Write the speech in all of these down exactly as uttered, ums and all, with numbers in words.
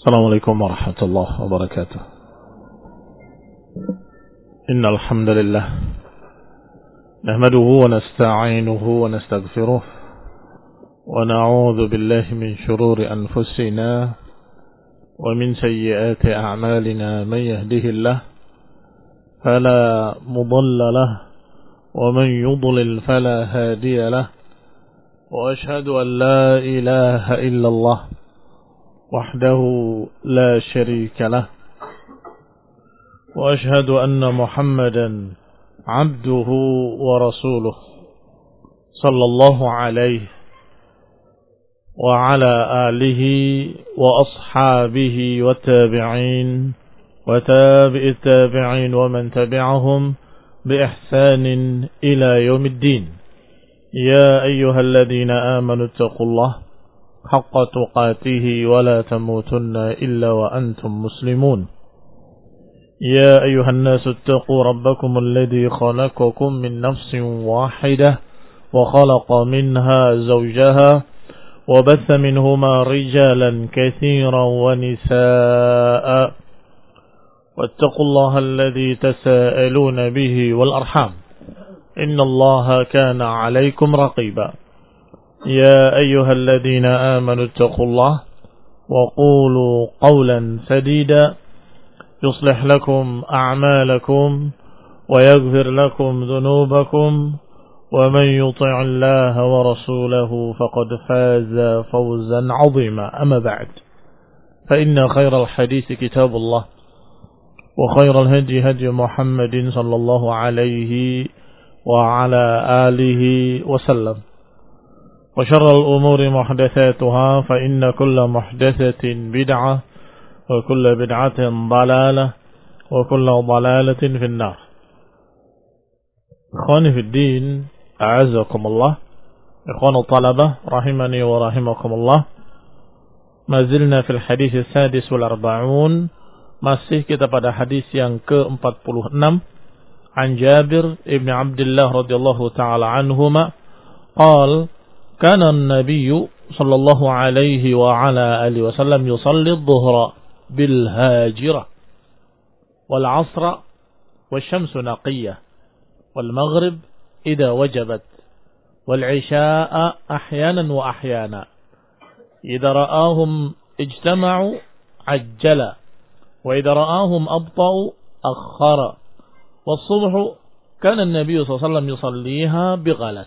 Assalamualaikum warahmatullahi wabarakatuh. Innal hamdalillah nahmaduhu wa nasta'inuhu wa nastaghfiruh wa na'udzu billahi min shururi anfusina wa min sayyiati a'malina man yahdihillahu fala mudilla lahu wa man yudlil fala hadiya lahu wa ashhadu an la ilaha illallah وحده لا شريك له وأشهد أن محمدا عبده ورسوله صلى الله عليه وعلى آله وأصحابه والتابعين وتابع التابعين ومن تبعهم بإحسان إلى يوم الدين يا أيها الذين آمنوا اتقوا الله حق تقاته ولا تموتن إلا وأنتم مسلمون يا أيها الناس اتقوا ربكم الذي خلقكم من نفس واحدة وخلق منها زوجها وبث منهما رجالا كثيرا ونساء واتقوا الله الذي تساءلون به والأرحام إن الله كان عليكم رقيبا يا أيها الذين آمنوا اتقوا الله وقولوا قولا سديدا يصلح لكم أعمالكم ويغفر لكم ذنوبكم ومن يطع الله ورسوله فقد فاز فوزا عظيما أما بعد فإن خير الحديث كتاب الله وخير الهدي هدي محمد صلى الله عليه وعلى آله وسلم وشر الأمور محدثاتها فإن كل محدثة بدعة وكل بدعة ضلالة وكل ضلالة في النار. إخواني في الدين أعزكم الله. إخوان الطلبة رحمني ورحمكم الله. ما زلنا في الحديث السادس والأربعون. Masih kita pada hadis yang ke empat puluh enam. An Jabir ibn Abdullah radhiyallahu ta'ala anhuma qala كان النبي صلى الله عليه وعلى آله وسلم يصلي الظهر بالهاجرة والعصر والشمس نقية والمغرب إذا وجبت والعشاء أحيانا وأحيانا إذا رآهم اجتمعوا عجل وإذا رآهم أبطأوا أخر والصبح كان النبي صلى الله عليه وسلم يصليها بغلس.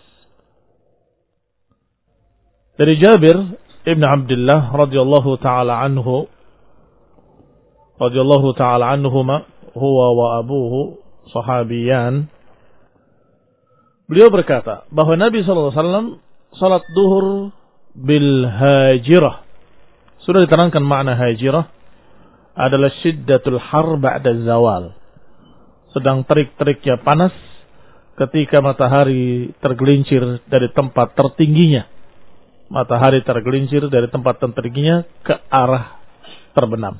Dari Jabir ibn Abdullah radhiyallahu ta'ala anhu radhiyallahu ta'ala anhuma huwa wa abuhu sahabiyan, beliau berkata bahwa Nabi sallallahu alaihi wasallam salat duhur bil hajirah. Sudah diterangkan makna hajirah adalah syiddatul har ba'da zawal, sedang terik-teriknya panas ketika matahari tergelincir dari tempat tertingginya. Matahari tergelincir dari tempat tertingginya ke arah terbenam.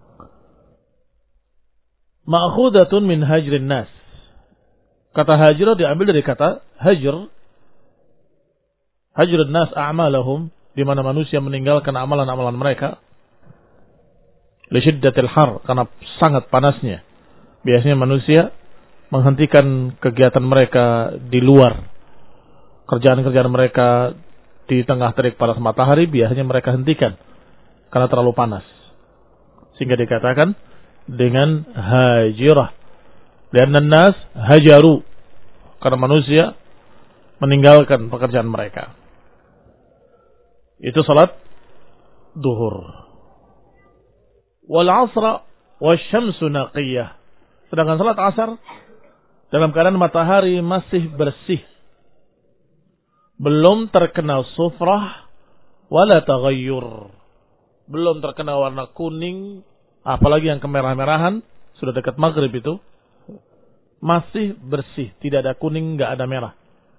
Ma'khudatun min hajrin nas. Kata hajrah diambil dari kata hajr. Hajrun nas a'malahum, di mana manusia meninggalkan amalan-amalan mereka. Li syiddatil har, karena sangat panasnya. Biasanya manusia menghentikan kegiatan mereka di luar. Kerjaan-kerjaan mereka di tengah terik panas matahari biasanya mereka hentikan karena terlalu panas. Sehingga dikatakan dengan hajirah. Lianna nas hajaru, karena manusia meninggalkan pekerjaan mereka. Itu salat duhur. Wal asra wasyamsu naqiyah. Sedangkan salat asar dalam keadaan matahari masih bersih, belum terkena sufrah wala taghayyur, belum terkena warna kuning, apalagi yang kemerah-merahan, sudah dekat maghrib itu masih bersih, tidak ada kuning, enggak ada merah.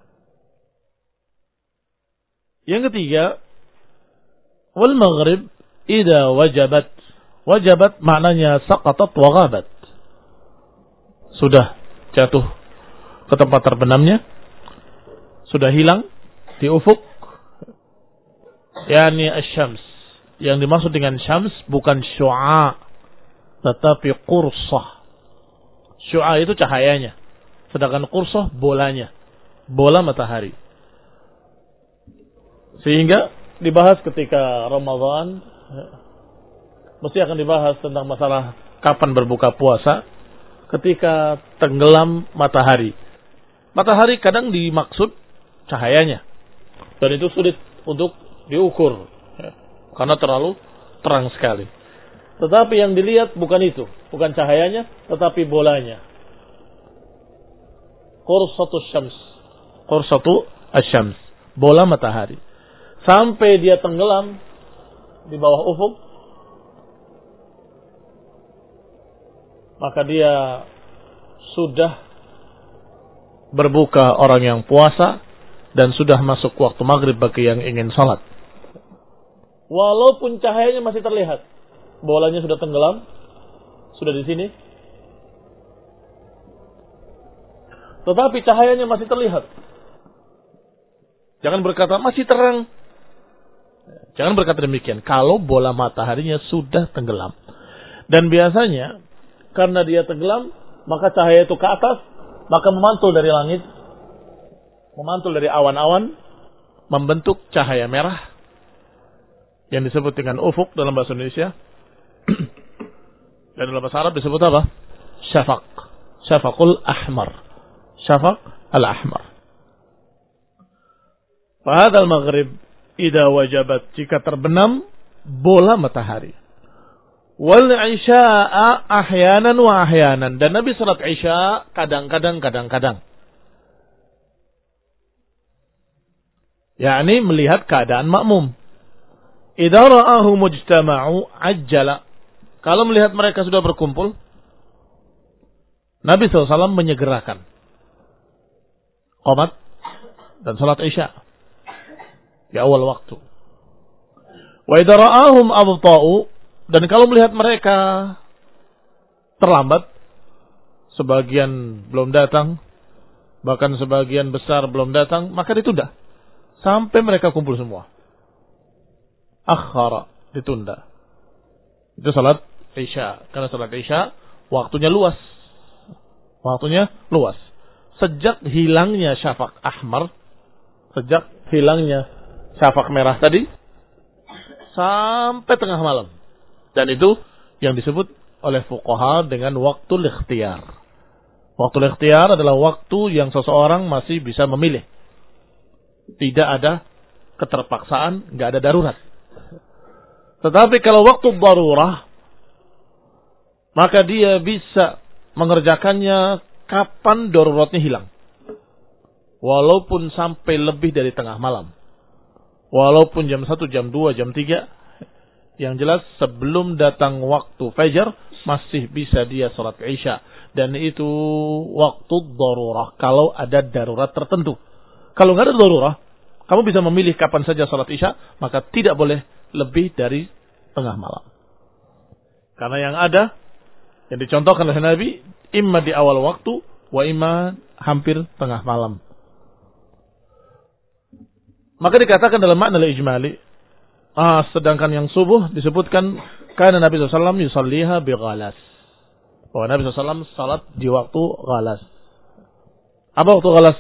Yang ketiga, wal maghrib idza wajabat. Wajabat maknanya saqatat wa ghabat, sudah jatuh ke tempat terbenamnya, sudah hilang di ufuk, yakni asy-syams, yang dimaksud dengan syams bukan syu'a, tetapi qursah. Syu'a itu cahayanya, sedangkan qursah bolanya, bola matahari. Sehingga dibahas ketika Ramadan, mesti akan dibahas tentang masalah kapan berbuka puasa ketika tenggelam matahari. Matahari kadang dimaksud cahayanya, dan itu sulit untuk diukur karena terlalu terang sekali. Tetapi yang dilihat bukan itu, bukan cahayanya, tetapi bolanya. Qursatu syams, qursatu asyams, bola matahari. Sampai dia tenggelam di bawah ufuk, maka dia sudah berbuka orang yang puasa dan sudah masuk waktu maghrib bagi yang ingin salat. Walaupun cahayanya masih terlihat, bolanya sudah tenggelam, sudah di sini, tetapi cahayanya masih terlihat. Jangan berkata masih terang. Jangan berkata demikian kalau bola mataharinya sudah tenggelam. Dan biasanya karena dia tenggelam, maka cahaya itu ke atas, maka memantul dari langit, memantul dari awan-awan, membentuk cahaya merah yang disebut dengan ufuk dalam bahasa Indonesia. Dan dalam bahasa Arab disebut apa? Syafaq. Syafaqul ahmar. Syafaq al-ahmar. Fahadal maghrib idza wajabat, jika terbenam bola matahari. Wal isya'a ahyanan wa ahyanan, dan Nabi salat isya kadang-kadang kadang-kadang. yakni melihat keadaan makmum. Idza ra'ahu mujtama'u ajjala. Kalau melihat mereka sudah berkumpul, Nabi shallallahu alaihi wasallam menyegerakan qomat dan salat isya di awal waktu. Wa idza ra'ahum abta'u, dan kalau melihat mereka terlambat, sebagian belum datang, bahkan sebagian besar belum datang, maka ditunda sampai mereka kumpul semua. Akhara, ditunda. Itu salat isya. Karena salat isya waktunya luas. Waktunya luas. Sejak hilangnya syafaq ahmar, sejak hilangnya syafaq merah tadi, sampai tengah malam. Dan itu yang disebut oleh fuqaha dengan waktu ikhtiyar. Waktu ikhtiyar adalah waktu yang seseorang masih bisa memilih. Tidak ada keterpaksaan, nggak ada darurat. Tetapi kalau waktu darurah, maka dia bisa mengerjakannya kapan daruratnya hilang. Walaupun sampai lebih dari tengah malam. Walaupun jam satu, jam dua, jam tiga. Yang jelas sebelum datang waktu fajar masih bisa dia salat isya. Dan itu waktu darurah. Kalau ada darurat tertentu. Kalau nggak ada darurah, kamu bisa memilih kapan saja salat isya, maka tidak boleh lebih dari tengah malam. Karena yang ada, yang dicontohkan oleh Nabi, imma di awal waktu, wa imma hampir tengah malam. Maka dikatakan dalam makna ijmali, ah, sedangkan yang subuh disebutkan, karena Nabi shallallahu alaihi wasallam yusalliha bi ghalas. Bahwa Nabi shallallahu alaihi wasallam salat di waktu ghalas. Apa waktu ghalas?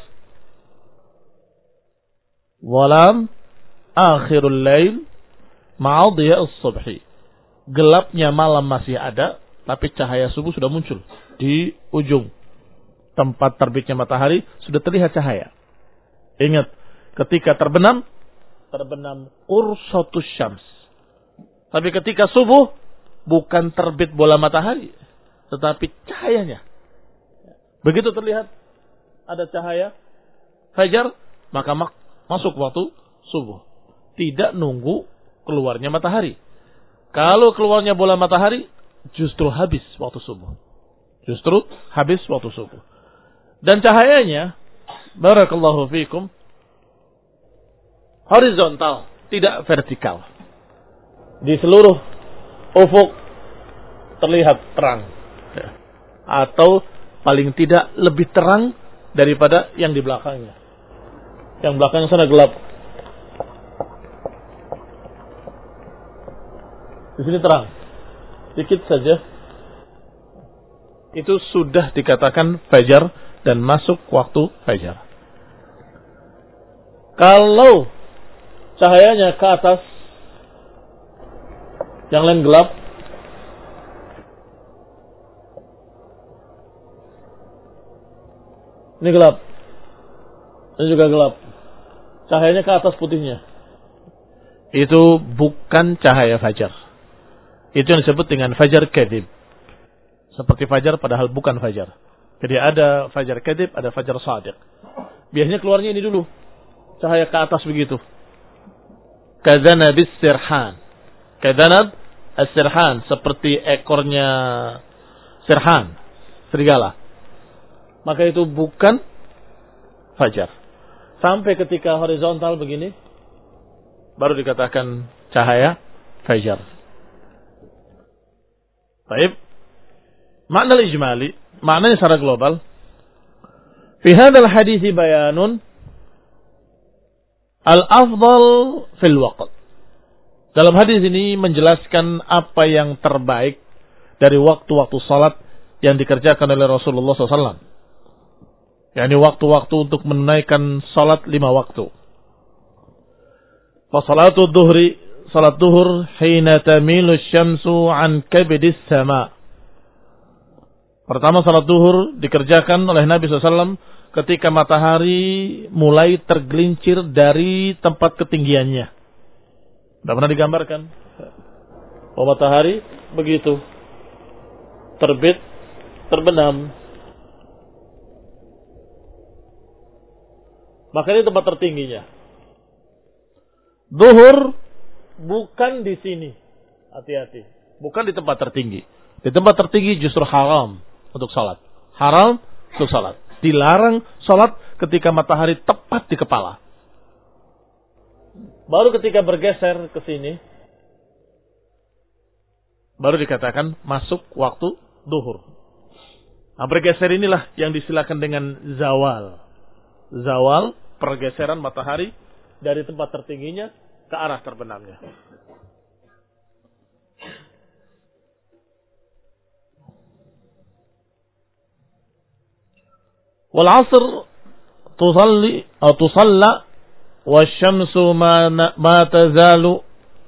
Walam akhirul lail ma'adiya'us subhi. Gelapnya malam masih ada, tapi cahaya subuh sudah muncul di ujung tempat terbitnya matahari, sudah terlihat cahaya. Ingat, ketika terbenam, terbenam qursatus syams. Tapi ketika subuh, bukan terbit bola matahari, tetapi cahayanya. Begitu terlihat ada cahaya fajar, maka mak- masuk waktu subuh. Tidak nunggu keluarnya matahari. Kalau keluarnya bola matahari, justru habis waktu subuh. Justru habis waktu subuh. Dan cahayanya, barakallahu fikum, horizontal, tidak vertikal. Di seluruh ufuk terlihat terang. Atau paling tidak lebih terang daripada yang di belakangnya. Yang belakang sana gelap. Di sini terang. Sedikit saja. Itu sudah dikatakan fajar dan masuk waktu fajar. Kalau cahayanya ke atas, yang lain gelap, ini gelap, ini juga gelap, cahayanya ke atas putihnya, itu bukan cahaya fajar. Itu yang disebut dengan fajar kadhib. Seperti fajar padahal bukan fajar. Jadi ada fajar kadhib, ada fajar shadiq. Biasanya keluarnya ini dulu, cahaya ke atas begitu. Kadhanab as-sirhan. Kadhanab as-sirhan, seperti ekornya sirhan, serigala. Maka itu bukan fajar. Sampai ketika horizontal begini, baru dikatakan cahaya fajar. Baik. Makna al-ijmali, maknanya secara global. Fi hadzal hadits bayanun al-afdal fil waqt. Dalam hadis ini menjelaskan apa yang terbaik dari waktu-waktu salat yang dikerjakan oleh Rasulullah shallallahu alaihi wasallam. yakni waktu-waktu untuk menunaikan salat lima waktu. Fa salatu dhuhri, salat duhur, hina tamilu syamsu an kabidis sama. Pertama salat duhur dikerjakan oleh Nabi shallallahu alaihi wasallam ketika matahari mulai tergelincir dari tempat ketinggiannya. Tidak pernah digambarkan. Oh, matahari begitu terbit, terbenam. Maka ini tempat tertingginya. Zuhur bukan di sini. Hati-hati. Bukan di tempat tertinggi. Di tempat tertinggi justru haram untuk salat. Haram untuk salat. Dilarang salat ketika matahari tepat di kepala. Baru ketika bergeser ke sini, baru dikatakan masuk waktu duhur. Nah, bergeser inilah yang disilakan dengan zawal. Zawal, pergeseran matahari dari tempat tertingginya ke arah terbenamnya. Wal asr tusalli atau tusalla wasyamsu ma ma tazalu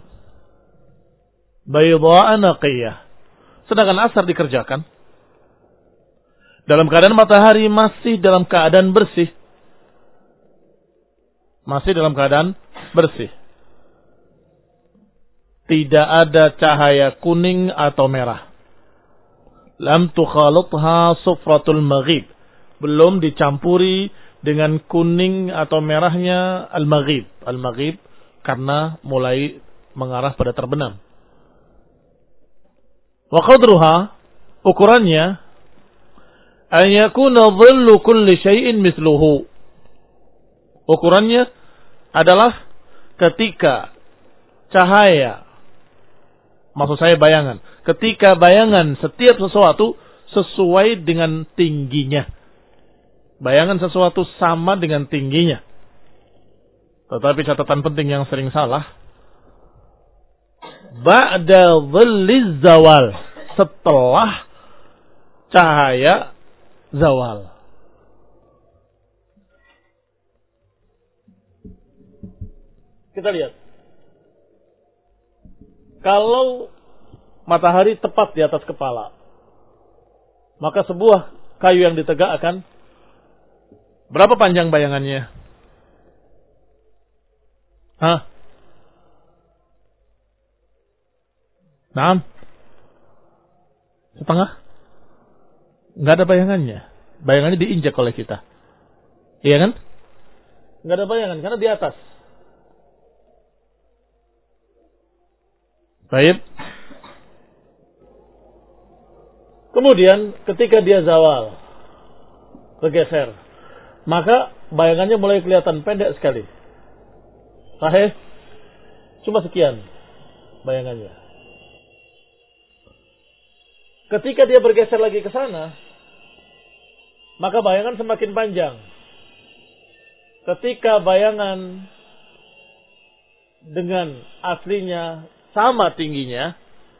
bayda'a naqiyah. Sedangkan asar dikerjakan dalam keadaan matahari masih dalam keadaan bersih. Masih dalam keadaan bersih. Tidak ada cahaya kuning atau merah. Lam tukhalutha sufratul maghib. Belum dicampuri dengan kuning atau merahnya al-maghib. Al-maghib karena mulai mengarah pada terbenam. Wa qadruha, ukurannya, an yakuna dhillu kulli syai'in mithluhu. Ukurannya adalah ketika cahaya, maksud saya bayangan, ketika bayangan setiap sesuatu sesuai dengan tingginya. Bayangan sesuatu sama dengan tingginya. Tetapi catatan penting yang sering salah, ba'da dhilliz zawal, setelah cahaya zawal. Kita lihat. Kalau matahari tepat di atas kepala, maka sebuah kayu yang ditegakkan, berapa panjang bayangannya? Hah? Naam? Setengah? Nggak ada bayangannya. Bayangannya diinjak oleh kita. Iya kan? Nggak ada bayangan, karena di atas. Baik. Kemudian ketika dia zawal, bergeser, maka bayangannya mulai kelihatan pendek sekali. Sahih? Cuma sekian bayangannya. Ketika dia bergeser lagi ke sana, maka bayangan semakin panjang. Ketika bayangan dengan aslinya sama tingginya,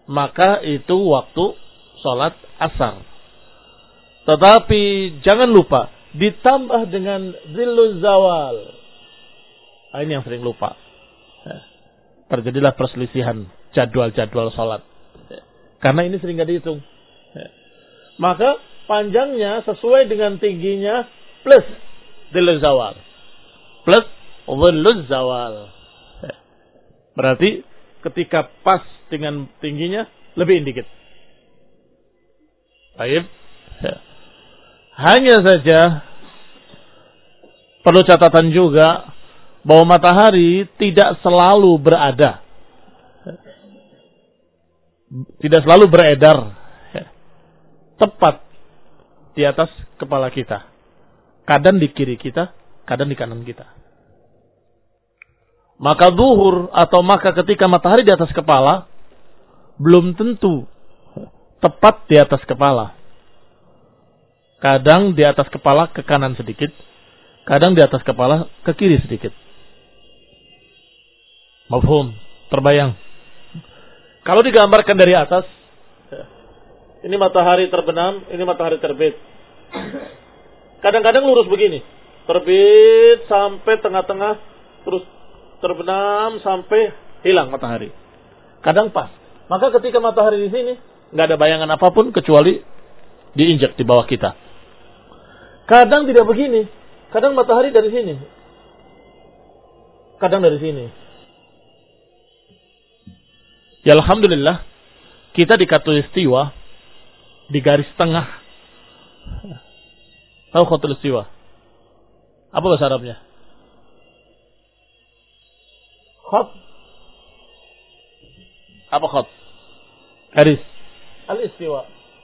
maka itu waktu sholat asar. Tetapi jangan lupa ditambah dengan zilluz zawal. Nah, ini yang sering lupa. Terjadilah perselisihan jadwal-jadwal sholat. Karena ini sering gak dihitung. Maka panjangnya sesuai dengan tingginya plus zilluz zawal. Plus zilluz zawal. Berarti ketika pas dengan tingginya lebih dikit. Baik. Hanya saja perlu catatan juga bahwa matahari tidak selalu berada, tidak selalu beredar tepat di atas kepala kita. Kadang di kiri kita, kadang di kanan kita. Maka zuhur atau maka ketika matahari di atas kepala belum tentu tepat di atas kepala. Kadang di atas kepala ke kanan sedikit, kadang di atas kepala ke kiri sedikit. Mafhum, terbayang. Kalau digambarkan dari atas, ini matahari terbenam, ini matahari terbit. Kadang-kadang lurus begini, terbit sampai tengah-tengah, terus terbenam sampai hilang matahari. Kadang pas. Maka ketika matahari di sini, nggak ada bayangan apapun kecuali diinjak di bawah kita. Kadang tidak begini. Kadang matahari dari sini. Kadang dari sini. Ya alhamdulillah, kita di khatulistiwa, di garis tengah. Tahu khatulistiwa? Apa bahasa Arabnya? Khat. Apa khat? Garis. Al-istiwa.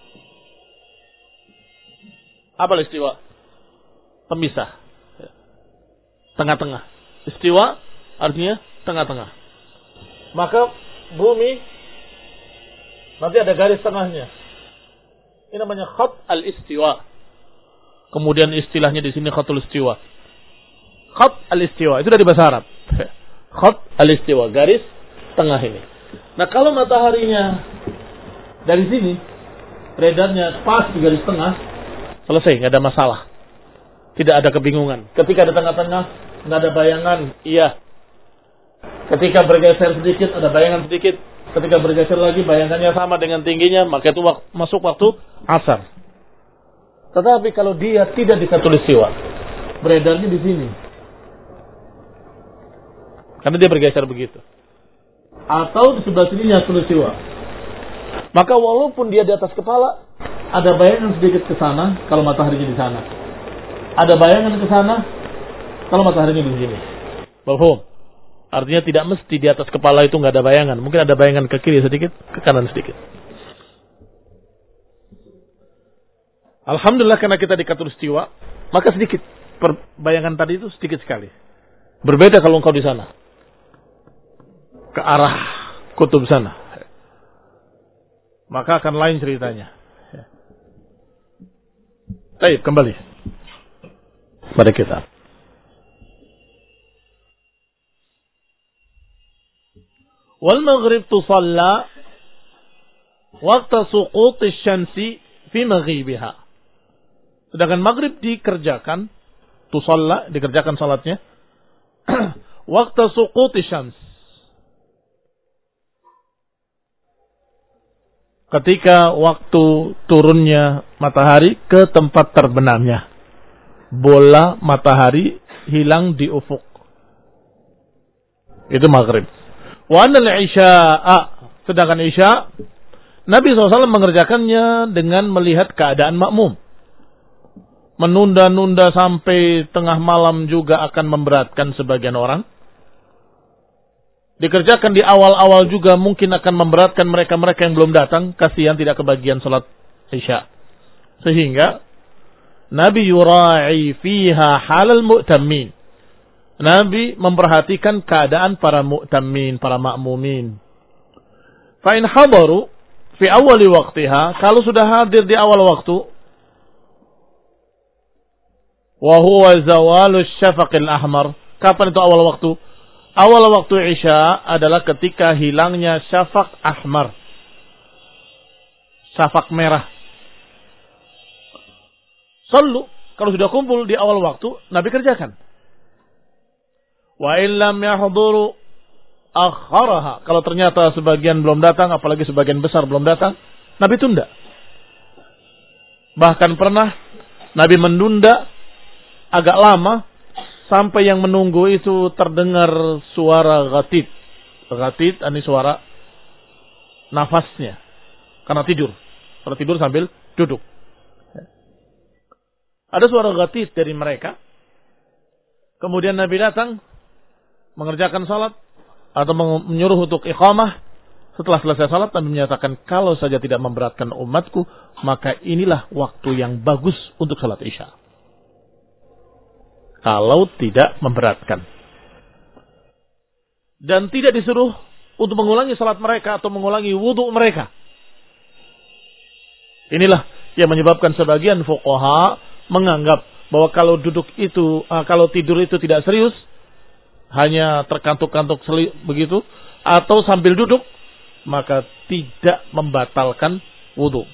Apa al-istiwa? Pemisah. Tengah-tengah. Istiwa artinya tengah-tengah. Maka bumi nanti ada garis tengahnya. Ini namanya khat al-istiwa. Kemudian istilahnya di sini khatul istiwa. Khat al-istiwa itu dari bahasa Arab. Khat al-istiwa, garis tengah ini. Nah, kalau mataharinya dari sini beredarnya pas di garis tengah, selesai, nggak ada masalah. Tidak ada kebingungan. Ketika di tengah-tengah, nggak ada bayangan, iya. Ketika bergeser sedikit, ada bayangan sedikit. Ketika bergeser lagi, bayangannya sama dengan tingginya, maka itu wak- masuk waktu asar. Tetapi kalau dia tidak di khatulistiwa, beredarnya di sini. Karena dia bergeser begitu. Atau di sebelah sininya khatulistiwa. Maka walaupun dia di atas kepala, ada bayangan sedikit ke sana kalau mataharinya di sana. Ada bayangan ke sana kalau mataharinya di sini. Mafhum? Artinya tidak mesti di atas kepala itu nggak ada bayangan. Mungkin ada bayangan ke kiri sedikit, ke kanan sedikit. Alhamdulillah karena kita di khatulistiwa, maka sedikit bayangan tadi itu sedikit sekali. Berbeda kalau engkau di sana, ke arah kutub sana, maka akan lain ceritanya. Baik, kembali pada kita. Wal maghrib tusalla waqta suqut asy-syamsi fi maghibiha. Sedangkan maghrib dikerjakan, tusalla dikerjakan salatnya waqta suqut asy-syams. Ketika waktu turunnya matahari ke tempat terbenamnya. Bola matahari hilang di ufuk. Itu maghrib. Wa anal isya'a, sedangkan isya' Nabi shallallahu alaihi wasallam mengerjakannya dengan melihat keadaan makmum. Menunda-nunda sampai tengah malam juga akan memberatkan sebagian orang. Dikerjakan di awal-awal juga mungkin akan memberatkan mereka-mereka yang belum datang. Kasihan tidak kebagian salat isya'. Sehingga Nabi yura'i fiha halal mu'tammin. Nabi memperhatikan keadaan para mu'tammin, para makmumin. Fa in hadaru fi awali waqtiha, kalau sudah hadir di awal waktu, wa huwa zawalu syafaqil ahmar. Kapan itu awal waktu? Awal waktu isya adalah ketika hilangnya syafaq ahmar. Syafaq merah. Sallu, kalau sudah kumpul di awal waktu, Nabi kerjakan. Wa illam yahduru akharaha. Kalau ternyata sebagian belum datang, apalagi sebagian besar belum datang, Nabi tunda. Bahkan pernah Nabi menunda agak lama sampai yang menunggu itu terdengar suara ghatid. Ghatid ini suara nafasnya karena tidur. Karena tidur sambil duduk. Ada suara ghatid dari mereka. Kemudian Nabi datang mengerjakan salat atau menyuruh untuk iqamah. Setelah selesai salat, Nabi menyatakan, kalau saja tidak memberatkan umatku, maka inilah waktu yang bagus untuk salat Isya. Kalau tidak memberatkan. Dan tidak disuruh untuk mengulangi salat mereka atau mengulangi wudhu mereka. Inilah yang menyebabkan sebagian fuqaha menganggap bahwa kalau duduk itu, kalau tidur itu tidak serius, hanya terkantuk-kantuk begitu, atau sambil duduk, maka tidak membatalkan wudhu.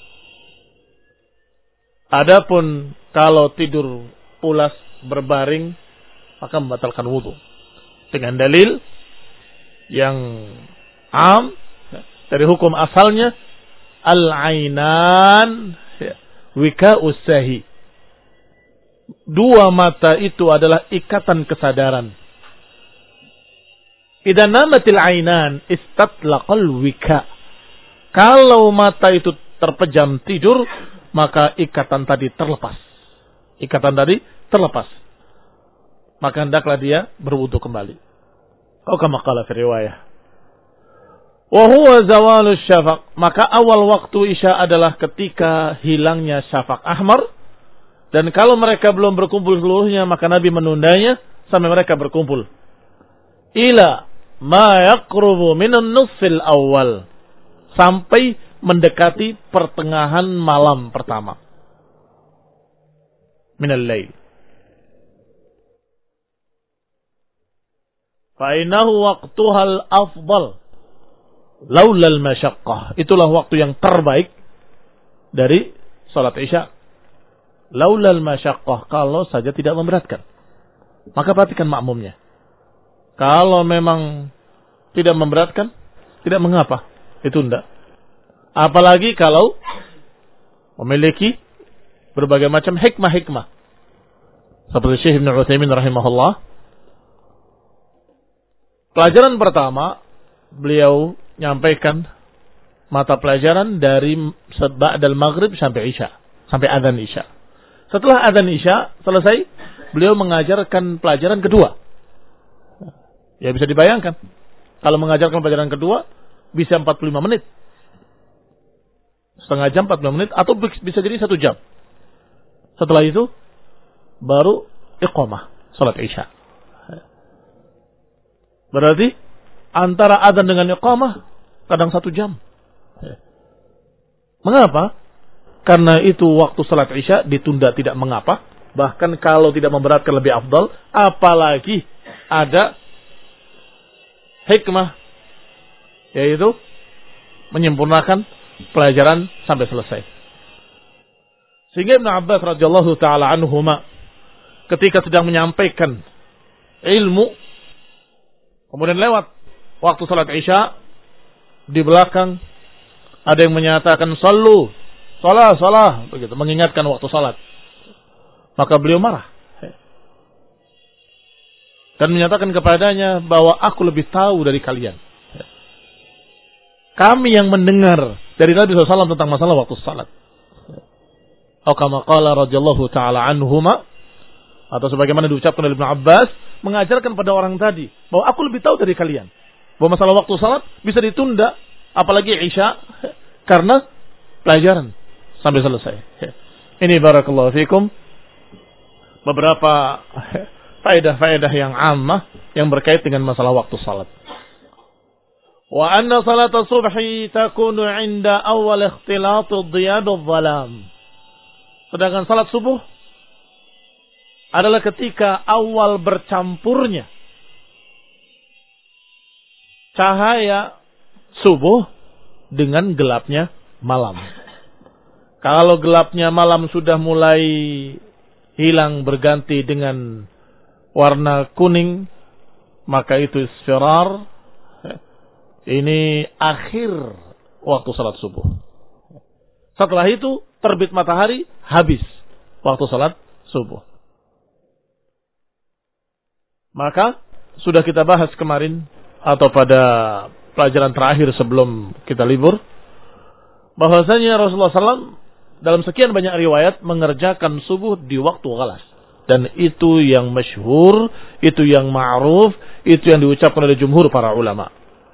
Adapun kalau tidur pulas berbaring, maka membatalkan wudhu. Dengan dalil yang am dari hukum asalnya, al-ainan wika'us sahi. Dua mata itu adalah ikatan kesadaran. Idza namatil ainan istatlaqal wika. Kalau mata itu terpejam tidur, maka ikatan tadi terlepas. Ikatan tadi terlepas. Maka hendaklah dia berwudu kembali. Oh, kama qala fi riwayah. Wa huwa zawalus syafaq. Maka awal waktu Isya adalah ketika hilangnya syafaq ahmar. Dan kalau mereka belum berkumpul seluruhnya, maka Nabi menundanya sampai mereka berkumpul. Ila ma yaqrubu minan nusfil awal, sampai mendekati pertengahan malam pertama minal lail. Fa innahu waqtuhal afdal laulal masyaqqah. Itulah waktu yang terbaik dari salat Isya. Laulal masyaqqah, kalau saja tidak memberatkan. Maka perhatikan makmumnya. Kalau memang tidak memberatkan, tidak mengapa, itu enggak. Apalagi kalau memiliki berbagai macam hikmah-hikmah. Seperti Syekh Ibn Utsaimin rahimahullah. Pelajaran pertama, beliau nyampaikan mata pelajaran dari ba'dal maghrib sampai Isya, sampai adzan Isya. Setelah adzan Isya selesai, beliau mengajarkan pelajaran kedua. Ya bisa dibayangkan. Kalau mengajarkan pelajaran kedua, bisa empat puluh lima menit. Setengah jam, empat puluh lima menit. Atau bisa jadi satu jam. Setelah itu, baru iqamah, salat Isya. Berarti, antara adzan dengan iqamah, kadang satu jam. Mengapa? Karena itu waktu salat Isya ditunda tidak mengapa. Bahkan kalau tidak memberatkan lebih afdal. Apalagi ada hikmah, yaitu menyempurnakan pelajaran sampai selesai. Sehingga Ibn Abbas radhiyallahu taala anhuma ketika sedang menyampaikan ilmu, kemudian lewat waktu salat Isya, di belakang ada yang menyatakan sallu, salah, salah, begitu, mengingatkan waktu salat. Maka beliau marah dan menyatakan kepadanya bahwa aku lebih tahu dari kalian. Kami yang mendengar dari Nabi shallallahu alaihi wasallam tentang masalah waktu salat. Atau kama qala radhiyallahu ta'ala anhuma, atau sebagaimana diucapkan oleh Ibn Abbas, mengajarkan pada orang tadi bahwa aku lebih tahu dari kalian bahwa masalah waktu salat bisa ditunda, apalagi Isya, karena pelajaran sampai selesai. Ini barakallahu fikum beberapa faedah-faedah yang ammah yang berkait dengan masalah waktu salat. Wa anna salat subhi takunu 'inda awal ikhtilat ad-diyad adh-dhalam. Sedangkan salat subuh adalah ketika awal bercampurnya cahaya subuh dengan gelapnya malam. Kalau gelapnya malam sudah mulai hilang berganti dengan warna kuning, maka itu isfirar. Ini akhir waktu salat subuh. Setelah itu terbit matahari, habis waktu salat subuh. Maka sudah kita bahas kemarin atau pada pelajaran terakhir sebelum kita libur, bahwasanya Rasulullah shallallahu alaihi wasallam dalam sekian banyak riwayat mengerjakan subuh di waktu ghalas. Dan itu yang masyhur, itu yang ma'ruf, itu yang diucapkan oleh jumhur para ulama.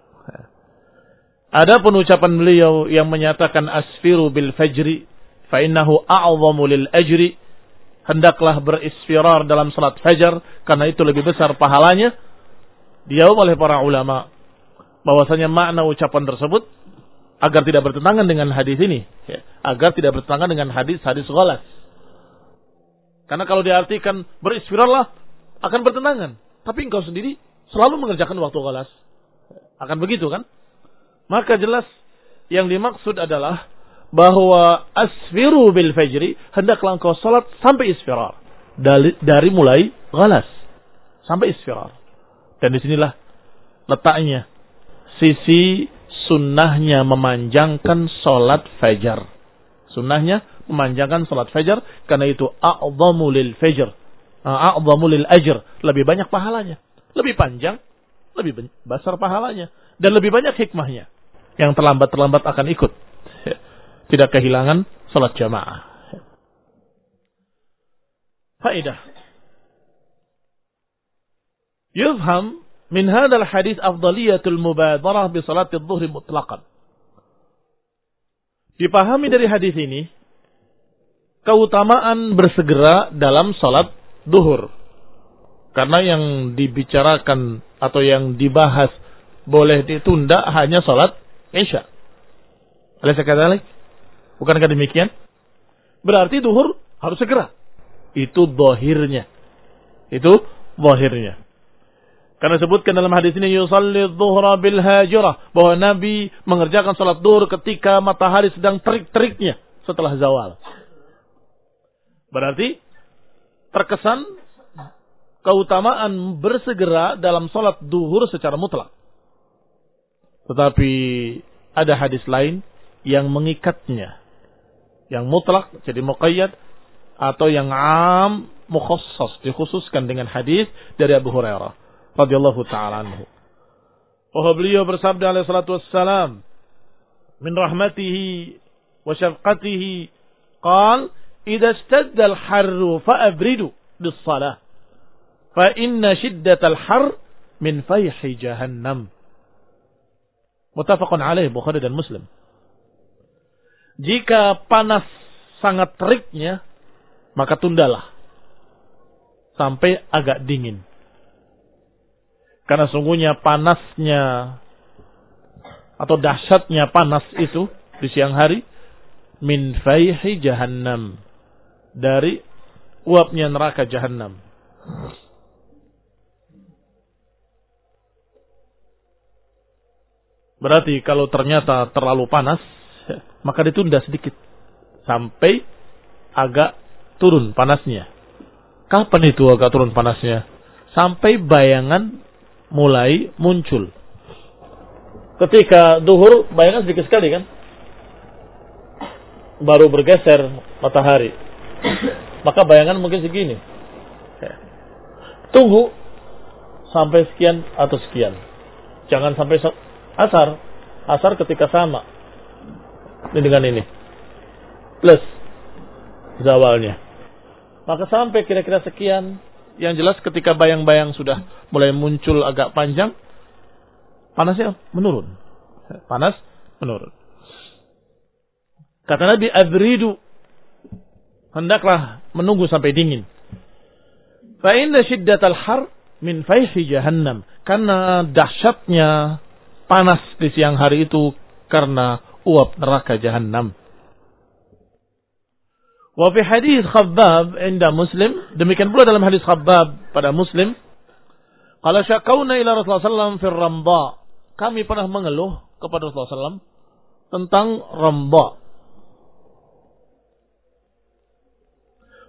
Ada penucapan beliau yang menyatakan asfiru bil fajri fa innahu a'zamu lil ajri. Hendaklah berisfirar dalam salat fajar karena itu lebih besar pahalanya. Dijawab oleh para ulama bahwasanya makna ucapan tersebut agar tidak bertentangan dengan hadis ini, ya, agar tidak bertentangan dengan hadis-hadis ghalas. Karena kalau diartikan berisfirarlah akan bertentangan, tapi engkau sendiri selalu mengerjakan waktu ghalas. Akan begitu kan? Maka jelas yang dimaksud adalah bahwa asfiru bil fajri, hendaklah engkau salat sampai isfirar. Dari, dari mulai ghalas sampai isfirar. Dan disinilah letaknya sisi sunnahnya memanjangkan salat fajar. Sunnahnya memanjangkan salat fajar karena itu a'zamu lil fajr, a'zamu lil ajr, lebih banyak pahalanya, lebih panjang, lebih besar pahalanya dan lebih banyak hikmahnya. Yang terlambat-terlambat akan ikut, tidak kehilangan salat jamaah. Faedah. Yufham min hadzal hadits afdaliyatul mubadarah bi salatidh dhuhri mutlaqan. Dipahami dari hadis ini keutamaan bersegera dalam salat duhur. Karena yang dibicarakan atau yang dibahas boleh ditunda hanya salat Isya. Alaysa kadzalik? Bukankah demikian? Berarti duhur harus segera. Itu zahirnya. Itu zahirnya. Karena disebutkan dalam hadis ini yusalli dhuhra bil hajirah, bahwa Nabi mengerjakan salat duhur ketika matahari sedang terik-teriknya setelah zawal. Berarti terkesan keutamaan bersegera dalam salat duhur secara mutlak. Tetapi ada hadis lain yang mengikatnya. Yang mutlak jadi muqayyad, atau yang am mukhassas dikhususkan dengan hadis dari Abu Hurairah radhiyallahu ta'ala anhu. Bahwa beliau bersabda alaihi salatu wassalam, min rahmatihi wa syafqatihi qal idza istadda al-harru fa'abridu bis-shalah fa inna shiddatal har min fayhi jahannam. Muttafaqun alaih, Bukhari dan Muslim. Jika panas sangat teriknya, maka tundalah sampai agak dingin. Karena sungguhnya panasnya atau dahsyatnya panas itu di siang hari min fayhi jahannam, dari uapnya neraka jahannam. Berarti kalau ternyata terlalu panas, maka ditunda sedikit sampai agak turun panasnya. Kapan itu agak turun panasnya? Sampai bayangan mulai muncul. Ketika duhur, bayangan sedikit sekali kan? Baru bergeser matahari. Maka bayangan mungkin segini. Tunggu sampai sekian atau sekian. Jangan sampai asar. Asar ketika sama. Ini dengan ini. Plus zawalnya. Maka sampai kira-kira sekian. Yang jelas ketika bayang-bayang sudah mulai muncul agak panjang, panasnya menurun. Panas menurun. Kata Nabi, abridu, hendaklah menunggu sampai dingin. Fa inna shiddatal har min fayhi jahannam. Karena dahsyatnya panas di siang hari itu karena uap neraka jahannam. Wa fi hadis Khabbab inda Muslim, demikian pula dalam hadis Khabbab pada Muslim, qala syaqauna ila Rasulullah sallallahu alaihi wasallam fi ramda. Kami pernah mengeluh kepada Rasulullah sallallahu alaihi wasallam tentang ramda.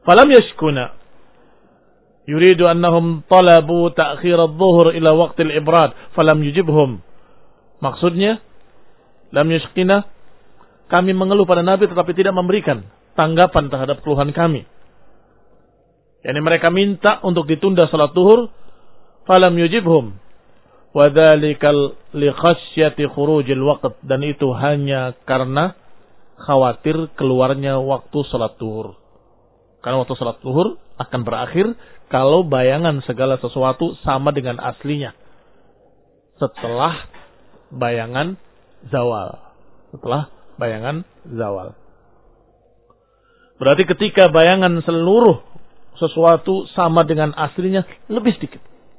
Falam yashkuna. Yuridu annahum talabu ta'khir adh-dhuhr ila waqtil ibrad falam yujibhum. Maksudnya, lam yashkina, kami mengeluh pada Nabi tetapi tidak memberikan tanggapan terhadap keluhan kami. Yani mereka minta untuk ditunda salat zuhur, falam yujibhum. Wa dzalika li khasyati khurujil waqt, dan itu hanya karena khawatir keluarnya waktu salat zuhur. Karena waktu salat zuhur akan berakhir kalau bayangan segala sesuatu sama dengan aslinya setelah bayangan zawal. Setelah bayangan zawal. Berarti ketika bayangan seluruh sesuatu sama dengan aslinya lebih sedikit,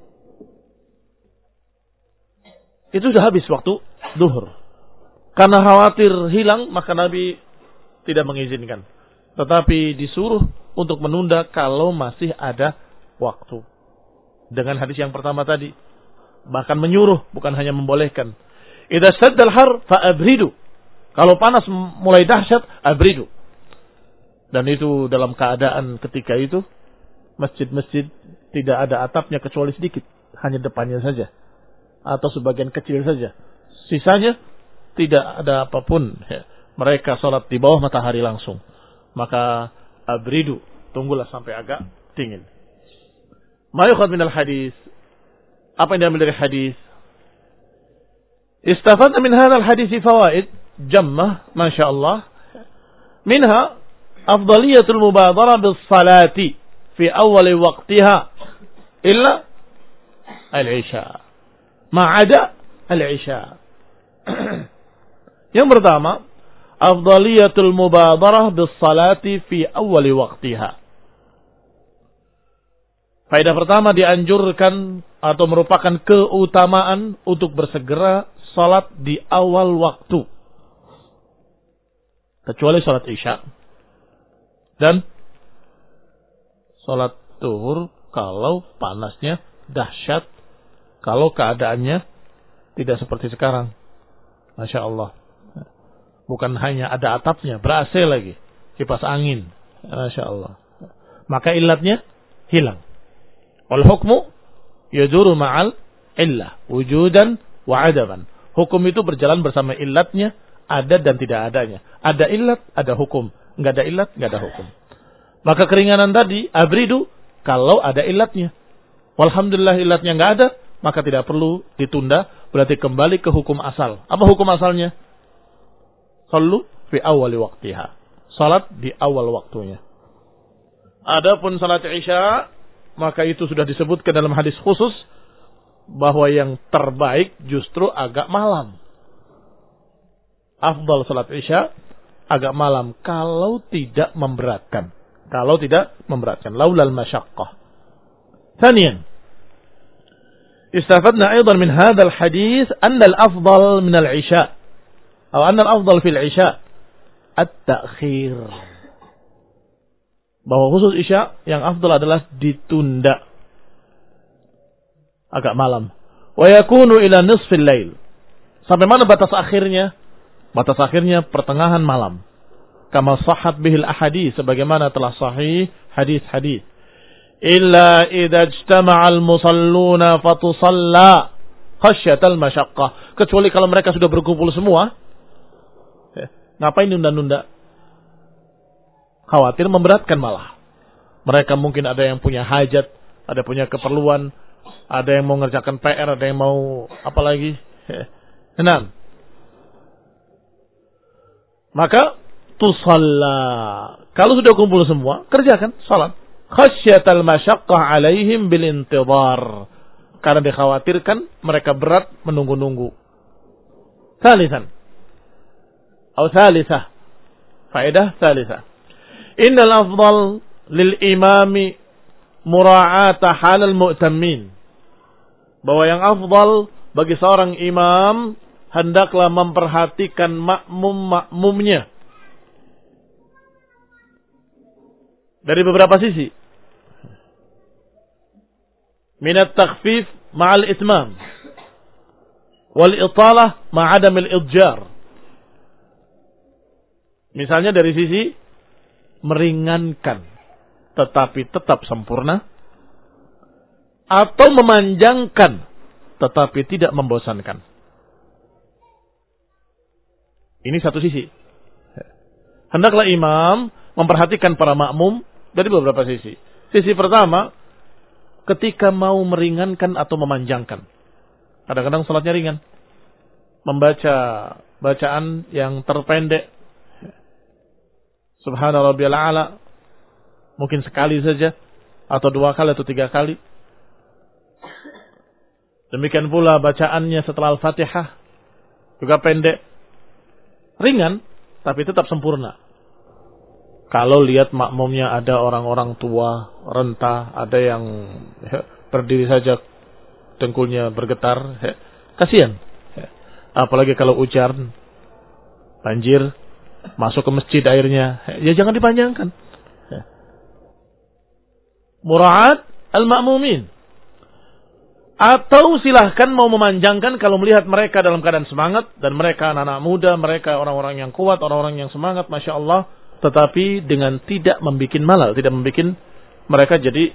itu sudah habis waktu zuhur. Karena khawatir hilang, maka Nabi tidak mengizinkan. Tetapi disuruh untuk menunda kalau masih ada waktu. Dengan hadis yang pertama tadi. Bahkan menyuruh, bukan hanya membolehkan. Idza saddal har fa'abridu. Kalau panas mulai dahsyat, abridu. Dan itu dalam keadaan ketika itu, masjid-masjid tidak ada atapnya kecuali sedikit. Hanya depannya saja. Atau sebagian kecil saja. Sisanya tidak ada apapun. Mereka sholat di bawah matahari langsung. Maka abridu, tunggulah sampai agak dingin. Ma yukhad minal hadis. Apa yang diambil dari hadis? Istafadna min hadzal hadis fawaid jammah, masyaallah. Minha afdaliyatul mubadara bis salati fi awal waqtiha illa al-isha. Ma'ada al-isha. Yang pertama, afdaliyatul mubadarah bis salati fi awal waqtiha. Faedah pertama, dianjurkan atau merupakan keutamaan untuk bersegera salat di awal waktu. Kecuali salat isya. Dan salat zuhur kalau panasnya dahsyat, kalau keadaannya tidak seperti sekarang. Masya Allah. Bukan hanya ada atapnya, ber-A C lagi, kipas angin. Masya Allah. Maka ilatnya hilang. Wal hukmu yaduru ma'al illah wujudan wa adaban. Hukum itu berjalan bersama illatnya, ada dan tidak adanya. Ada illat, ada hukum. Enggak ada illat, enggak ada hukum. Maka keringanan tadi, abridu, kalau ada illatnya. Walhamdulillah illatnya enggak ada, maka tidak perlu ditunda, berarti kembali ke hukum asal. Apa hukum asalnya? Sallu fi awali waqtiha. Salat di awal waktunya. Adapun salat isya, maka itu sudah disebutkan dalam hadis khusus bahwa yang terbaik justru agak malam. Afdal salat isya agak malam kalau tidak memberatkan. Kalau tidak memberatkan. Laulal masyaqqah. Thaniyan, istafadna aidan min hadzal hadis anna al-afdal min al-isya atau anna al-afdal fil isya at-ta'khir. Bahwa khusus isya yang afdal adalah ditunda agak malam. Wa yakunu ila nisfil lail. Sampai mana batas akhirnya? Batas akhirnya pertengahan malam. Kama sahhat bihil ahadits, sebagaimana telah sahih hadis-hadis. Illa idza ijtama'al musalluna fatusalla khasyatal masyaqqah. Kecuali kalau mereka sudah berkumpul semua. Ngapain nunda-nunda? Khawatir memberatkan malah. Mereka mungkin ada yang punya hajat, ada punya keperluan, ada yang mau ngerjakan P R, ada yang mau apa lagi. Enam. Maka tusalla. Kalau sudah kumpul semua, kerjakan salat. Khasyatal masyaqqah alaihim bil intidhar. Karena dikhawatirkan mereka berat menunggu-nunggu. Salisan. Atau salisah. Faedah salisah. Innal afdal lil imami mura'ata halal mu'tammin. Bahwa yang afdal bagi seorang imam hendaklah memperhatikan makmum-makmumnya dari beberapa sisi. Minat takhfif ma'al itmam wal italah ma'adamil idjar. Misalnya dari sisi meringankan tetapi tetap sempurna, atau memanjangkan tetapi tidak membosankan. Ini satu sisi. Hendaklah imam memperhatikan para makmum dari beberapa sisi. Sisi pertama, ketika mau meringankan atau memanjangkan. Kadang-kadang salatnya ringan. Membaca bacaan yang terpendek. Subhana rabbiyal a'la. Mungkin sekali saja. Atau dua kali atau tiga kali. Demikian pula bacaannya setelah Al-Fatihah. Juga pendek. Ringan, tapi tetap sempurna. Kalau lihat makmumnya ada orang-orang tua, renta, ada yang ya, berdiri saja dengkulnya bergetar, ya, kasihan. Ya. Apalagi kalau hujan, banjir, masuk ke masjid airnya, ya, ya jangan dipanjangkan. Ya. Mura'at al-ma'mumin. Atau silahkan mau memanjangkan kalau melihat mereka dalam keadaan semangat, dan mereka anak-anak muda, mereka orang-orang yang kuat, orang-orang yang semangat, Masya Allah. Tetapi dengan tidak membuat malal, tidak membuat mereka jadi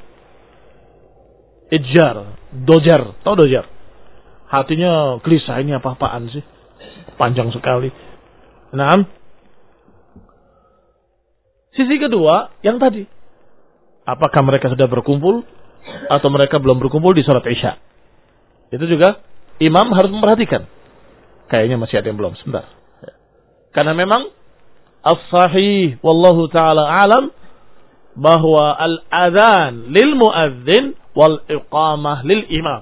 ijjar, dojar, tahu dojar? Hatinya gelisah, ini apa-apaan sih? Panjang sekali. Nah, sisi kedua yang tadi, apakah mereka sudah berkumpul atau mereka belum berkumpul di salat Isya? Itu juga imam harus memperhatikan. Kayaknya masih ada yang belum, sebentar. Karena memang as-sahih wallahu taala alam bahwa al-adzan lil muadzin wal iqamah lil imam.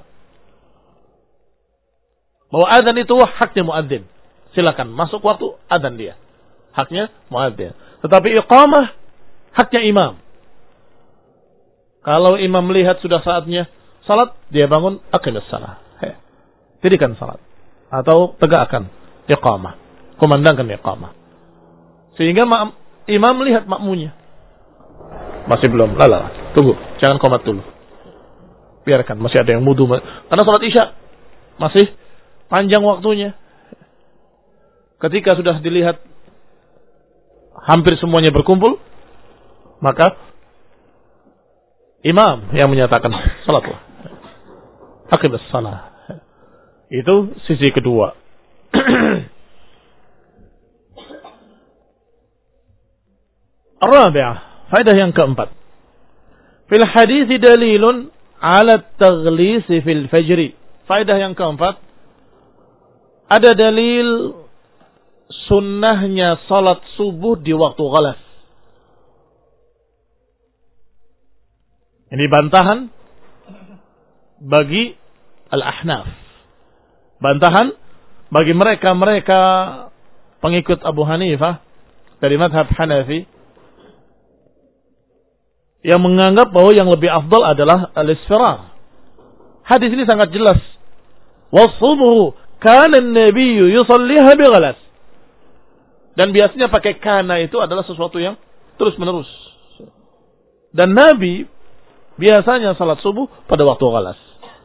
Bahwa adzan itu haknya muadzin. Silakan masuk waktu adzan dia. Haknya muadzin. Tetapi iqamah haknya imam. Kalau imam melihat sudah saatnya salat, dia bangun aqimus salat. Dirikan salat atau tegakkan iqamah. Kumandangkan iqamah. Sehingga imam melihat makmunya. Masih belum. Lala, tunggu. Jangan komat dulu. Biarkan. Masih ada yang wudu. Karena salat Isya masih panjang waktunya. Ketika sudah dilihat hampir semuanya berkumpul, maka imam yang menyatakan salatlah. Aqimus shalah. Itu sisi kedua. Rabi'ah, faedah yang keempat. Fil hadis dalilun ala at-taghlis fil fajr. Faedah yang keempat, ada dalil sunnahnya salat subuh di waktu ghalas. Ini bantahan bagi al-ahnaf. Bantahan bagi mereka-mereka pengikut Abu Hanifah dari madhab Hanafi yang menganggap bahwa yang lebih afdal adalah al-isfirar. Hadis ini sangat jelas. Wasubhu kana an-nabiyyu yusalliha bighalas. Dan biasanya pakai kana itu adalah sesuatu yang terus-menerus. Dan Nabi biasanya salat subuh pada waktu ghalas.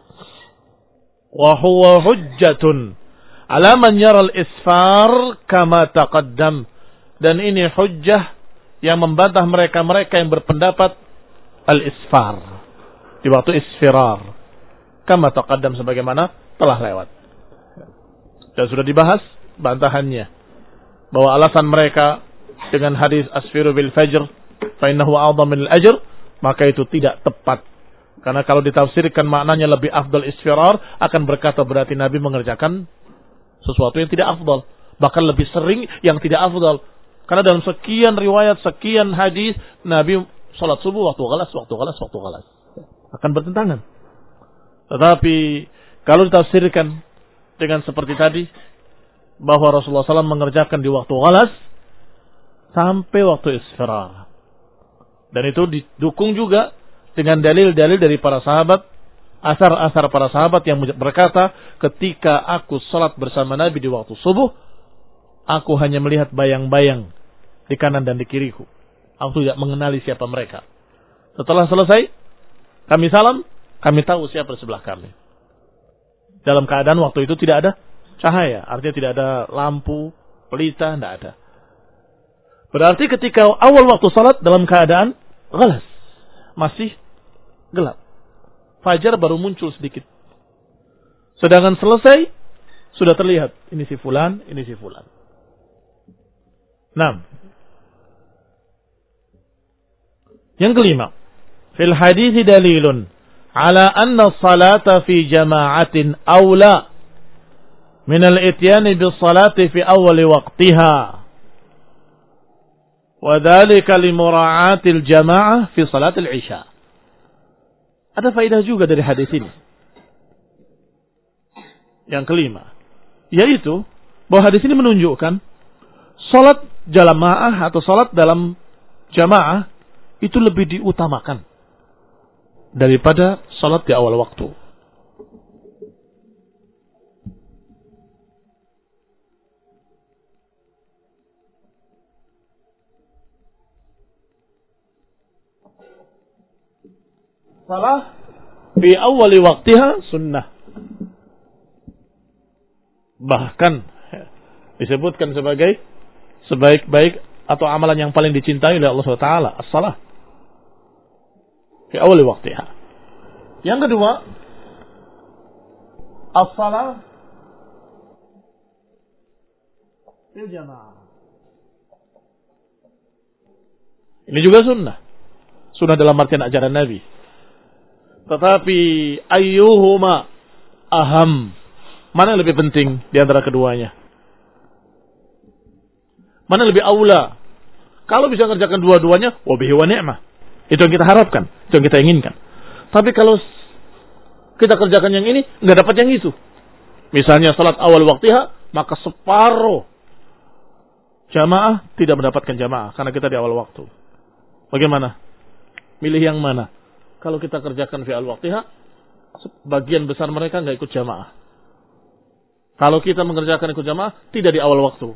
Wa huwa hujjatun ala man yara al-isfar kama taqaddam. Dan ini hujjah yang membantah mereka-mereka yang berpendapat al-isfar di waktu isfirar kama taqaddam sebagaimana telah lewat. Dan sudah dibahas bantahannya bahwa alasan mereka dengan hadis asfiru bil fajr fa innahu a'dham min al-ajr, maka itu tidak tepat. Karena kalau ditafsirkan maknanya lebih afdal isfirar, akan berkata berarti Nabi mengerjakan sesuatu yang tidak afdal, bahkan lebih sering yang tidak afdal. Karena dalam sekian riwayat, sekian hadis, Nabi salat subuh waktu ghalas, waktu ghalas, waktu ghalas. Akan bertentangan. Tetapi kalau ditafsirkan dengan seperti tadi, bahwa Rasulullah shallallahu alaihi wasallam mengerjakan di waktu ghalas sampai waktu isfirar. Dan itu didukung juga dengan dalil-dalil dari para sahabat, asar-asar para sahabat yang berkata, ketika aku salat bersama Nabi di waktu subuh, aku hanya melihat bayang-bayang di kanan dan di kiriku. Aku tidak mengenali siapa mereka. Setelah selesai, kami salam, kami tahu siapa di sebelah kami. Dalam keadaan waktu itu tidak ada cahaya, artinya tidak ada lampu, pelita, tidak ada. Berarti ketika awal waktu salat dalam keadaan ghalas, masih gelap. Fajar baru muncul sedikit. Sedangkan selesai, sudah terlihat. Ini si fulan, ini si fulan. Nah. Yang kelima. Fil hadithi dalilun. Ala anna salata fi jama'atin awla. Minal ityani bis salati fi awali waqtiha. Wadhalika limura'atil jama'ah fi salatil isya. Ada faedah juga dari hadis ini. Yang kelima, yaitu bahwa hadis ini menunjukkan salat jamaah atau salat dalam jamaah itu lebih diutamakan daripada salat di awal waktu. Salah fi awali waktiha sunnah. Bahkan disebutkan sebagai sebaik-baik atau amalan yang paling dicintai oleh Allah subhanahu wa taala, as-salah fi awali waktiha. Yang kedua, as-salah fil jamaah. Ini juga sunnah. Sunnah dalam artian ajaran Nabi. Tetapi ayyuhuma aham, mana yang lebih penting di antara keduanya? Mana yang lebih aula? Kalau bisa mengerjakan dua-duanya, wa bihi wa ni'mah. Itu yang kita harapkan, itu yang kita inginkan. Tapi kalau kita kerjakan yang ini, enggak dapat yang itu. Misalnya salat awal waktiha, maka separuh jamaah tidak mendapatkan jamaah karena kita di awal waktu. Bagaimana? Milih yang mana? Kalau kita kerjakan fi al-waqtiha, sebagian besar mereka enggak ikut jamaah. Kalau kita mengerjakan ikut jamaah, tidak di awal waktu.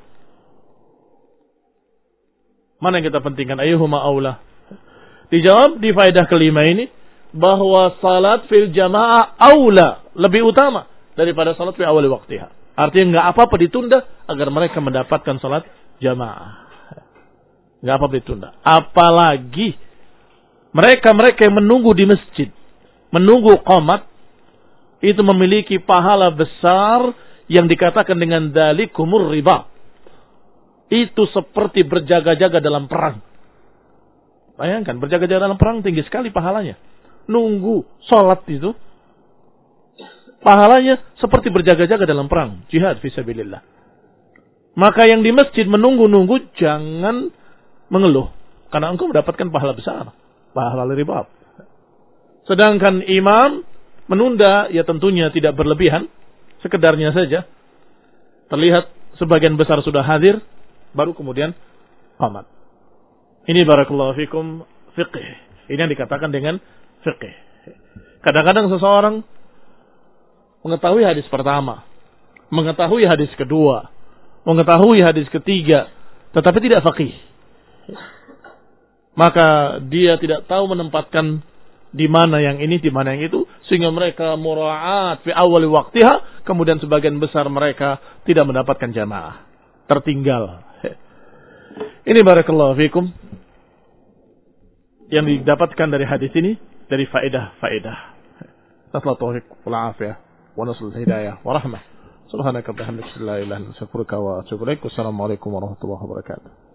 Mana yang kita pentingkan? Ayyuhuma aula? Dijawab di faedah kelima ini, bahwa salat fil jamaah aula, lebih utama daripada salat fi awal waqtiha. Artinya enggak apa-apa ditunda agar mereka mendapatkan salat jamaah. Enggak apa-apa ditunda. Apalagi mereka-mereka yang menunggu di masjid, menunggu qomat, itu memiliki pahala besar yang dikatakan dengan dzalikumur riba. Itu seperti berjaga-jaga dalam perang. Bayangkan, berjaga-jaga dalam perang tinggi sekali pahalanya. Nunggu sholat itu, pahalanya seperti berjaga-jaga dalam perang. Jihad fisabilillah. Maka yang di masjid menunggu-nunggu jangan mengeluh. Karena engkau mendapatkan pahala besar. Pahala riba. Sedangkan imam menunda, ya tentunya tidak berlebihan, sekedarnya saja. Terlihat sebagian besar sudah hadir, baru kemudian qamat. Ini barakallahu fikum fiqh. Ini yang dikatakan dengan fiqh. Kadang-kadang seseorang mengetahui hadis pertama, mengetahui hadis kedua, mengetahui hadis ketiga, tetapi tidak faqih. Maka dia tidak tahu menempatkan di mana yang ini, di mana yang itu, sehingga mereka mura'at fi awali waqtiha, kemudian sebagian besar mereka tidak mendapatkan jamaah, tertinggal. Ini barakallahu fikum yang didapatkan dari hadis ini, dari faedah-faedah. Nasallahu taufiq wal afiyah wa nasul hidayah wa rahmah. Subhanaka bihamdika la ilaha illa anta astaghfiruka wa atubu ilaik. Wassalamu alaikum warahmatullahi wabarakatuh.